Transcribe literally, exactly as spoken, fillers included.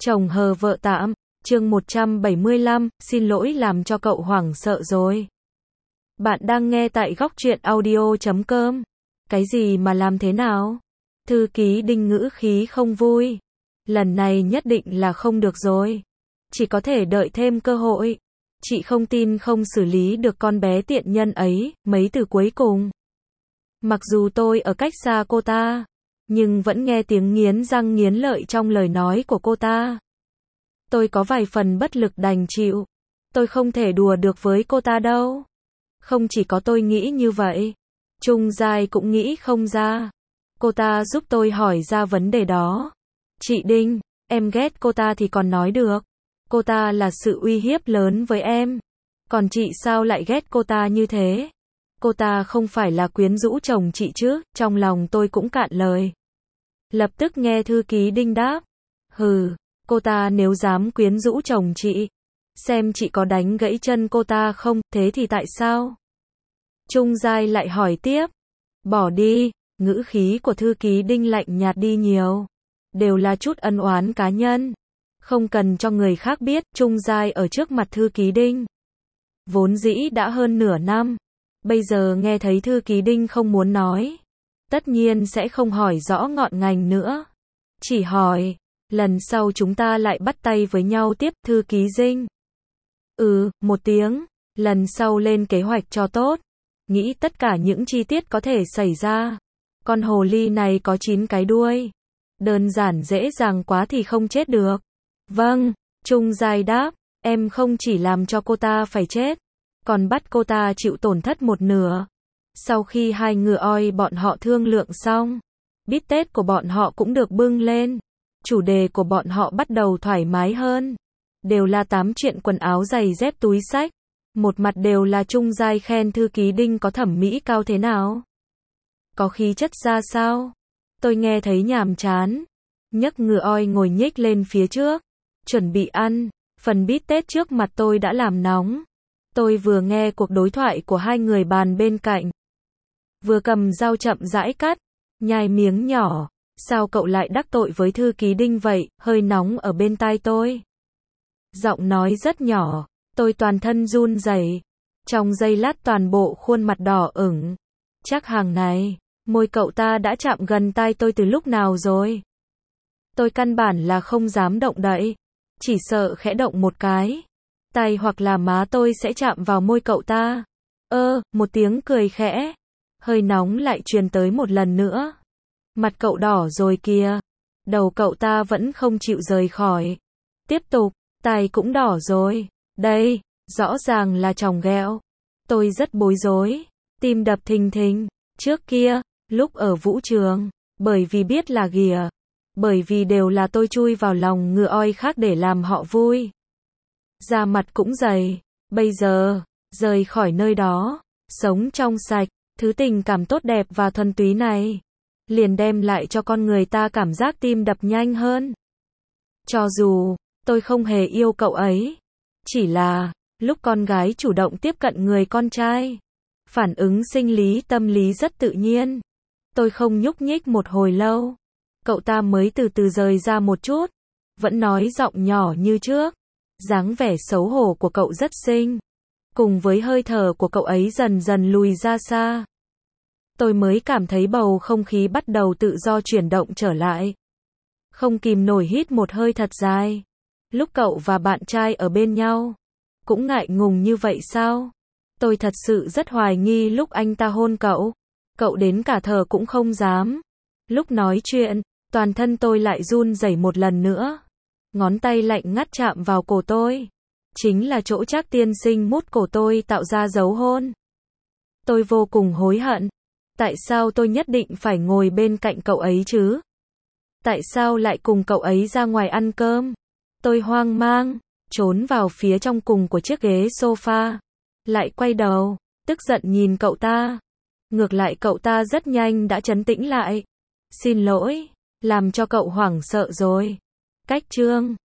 Chồng hờ vợ tạm, chương một trăm bảy mươi lăm, xin lỗi làm cho cậu hoảng sợ rồi. Bạn đang nghe tại góc truyện audio chấm com. Cái gì mà làm thế nào? Thư ký Đinh ngữ khí không vui. Lần này nhất định là không được rồi. Chỉ có thể đợi thêm cơ hội. Chị không tin không xử lý được con bé tiện nhân ấy, mấy từ cuối cùng. Mặc dù tôi ở cách xa cô ta, nhưng vẫn nghe tiếng nghiến răng nghiến lợi trong lời nói của cô ta. Tôi có vài phần bất lực đành chịu. Tôi không thể đùa được với cô ta đâu. Không chỉ có tôi nghĩ như vậy, Trung Giai cũng nghĩ không ra. Cô ta giúp tôi hỏi ra vấn đề đó. Chị Đinh, em ghét cô ta thì còn nói được. Cô ta là sự uy hiếp lớn với em. Còn chị sao lại ghét cô ta như thế? Cô ta không phải là quyến rũ chồng chị chứ? Trong lòng tôi cũng cạn lời. Lập tức nghe thư ký Đinh đáp. Hừ, cô ta nếu dám quyến rũ chồng chị, xem chị có đánh gãy chân cô ta không, thế thì tại sao? Trung Giai lại hỏi tiếp. Bỏ đi, ngữ khí của thư ký Đinh lạnh nhạt đi nhiều. Đều là chút ân oán cá nhân. Không cần cho người khác biết, Trung Giai ở trước mặt thư ký Đinh. Vốn dĩ đã hơn nửa năm. Bây giờ nghe thấy thư ký Đinh không muốn nói. Tất nhiên sẽ không hỏi rõ ngọn ngành nữa. Chỉ hỏi, lần sau chúng ta lại bắt tay với nhau tiếp, thư ký Dinh. Ừ, một tiếng, lần sau lên kế hoạch cho tốt. Nghĩ tất cả những chi tiết có thể xảy ra. Con hồ ly này có chín cái đuôi. Đơn giản dễ dàng quá thì không chết được. Vâng, Trung Giai đáp, em không chỉ làm cho cô ta phải chết, còn bắt cô ta chịu tổn thất một nửa. Sau khi hai ngựa oi bọn họ thương lượng xong, bít tết của bọn họ cũng được bưng lên. Chủ đề của bọn họ bắt đầu thoải mái hơn. Đều là tám chuyện quần áo giày dép túi xách. Một mặt đều là Trung Giai khen thư ký Đinh có thẩm mỹ cao thế nào. Có khí chất ra sao. Tôi nghe thấy nhàm chán. Nhấc ngựa oi ngồi nhích lên phía trước. Chuẩn bị ăn. Phần bít tết trước mặt tôi đã làm nóng. Tôi vừa nghe cuộc đối thoại của hai người bàn bên cạnh. Vừa cầm dao chậm rãi cắt. Nhai miếng nhỏ. Sao cậu lại đắc tội với thư ký Đinh vậy, hơi nóng ở bên tai tôi. Giọng nói rất nhỏ, tôi toàn thân run rẩy. Trong giây lát toàn bộ khuôn mặt đỏ ửng. Chắc hàng này, môi cậu ta đã chạm gần tai tôi từ lúc nào rồi. Tôi căn bản là không dám động đậy. Chỉ sợ khẽ động một cái. Tai hoặc là má tôi sẽ chạm vào môi cậu ta. Ơ, một tiếng cười khẽ. Hơi nóng lại truyền tới một lần nữa. Mặt cậu đỏ rồi kìa. Đầu cậu ta vẫn không chịu rời khỏi. Tiếp tục, tai cũng đỏ rồi. Đây, rõ ràng là chòng ghẹo. Tôi rất bối rối. Tim đập thình thình. Trước kia, lúc ở vũ trường, bởi vì biết là ghìa. Bởi vì đều là tôi chui vào lòng ngựa oi khác để làm họ vui. Da mặt cũng dày. Bây giờ, rời khỏi nơi đó, sống trong sạch, thứ tình cảm tốt đẹp và thuần túy này. Liền đem lại cho con người ta cảm giác tim đập nhanh hơn. Cho dù, tôi không hề yêu cậu ấy. Chỉ là, lúc con gái chủ động tiếp cận người con trai. Phản ứng sinh lý tâm lý rất tự nhiên. Tôi không nhúc nhích một hồi lâu. Cậu ta mới từ từ rời ra một chút. Vẫn nói giọng nhỏ như trước. Dáng vẻ xấu hổ của cậu rất xinh. Cùng với hơi thở của cậu ấy dần dần lùi ra xa. Tôi mới cảm thấy bầu không khí bắt đầu tự do chuyển động trở lại. Không kìm nổi hít một hơi thật dài. Lúc cậu và bạn trai ở bên nhau, cũng ngại ngùng như vậy sao? Tôi thật sự rất hoài nghi lúc anh ta hôn cậu. Cậu đến cả thở cũng không dám. Lúc nói chuyện, toàn thân tôi lại run rẩy một lần nữa. Ngón tay lạnh ngắt chạm vào cổ tôi. Chính là chỗ Trác tiên sinh mút cổ tôi tạo ra dấu hôn. Tôi vô cùng hối hận. Tại sao tôi nhất định phải ngồi bên cạnh cậu ấy chứ? Tại sao lại cùng cậu ấy ra ngoài ăn cơm? Tôi hoang mang, trốn vào phía trong cùng của chiếc ghế sofa. Lại quay đầu, tức giận nhìn cậu ta. Ngược lại cậu ta rất nhanh đã trấn tĩnh lại. Xin lỗi, làm cho cậu hoảng sợ rồi. Cách chương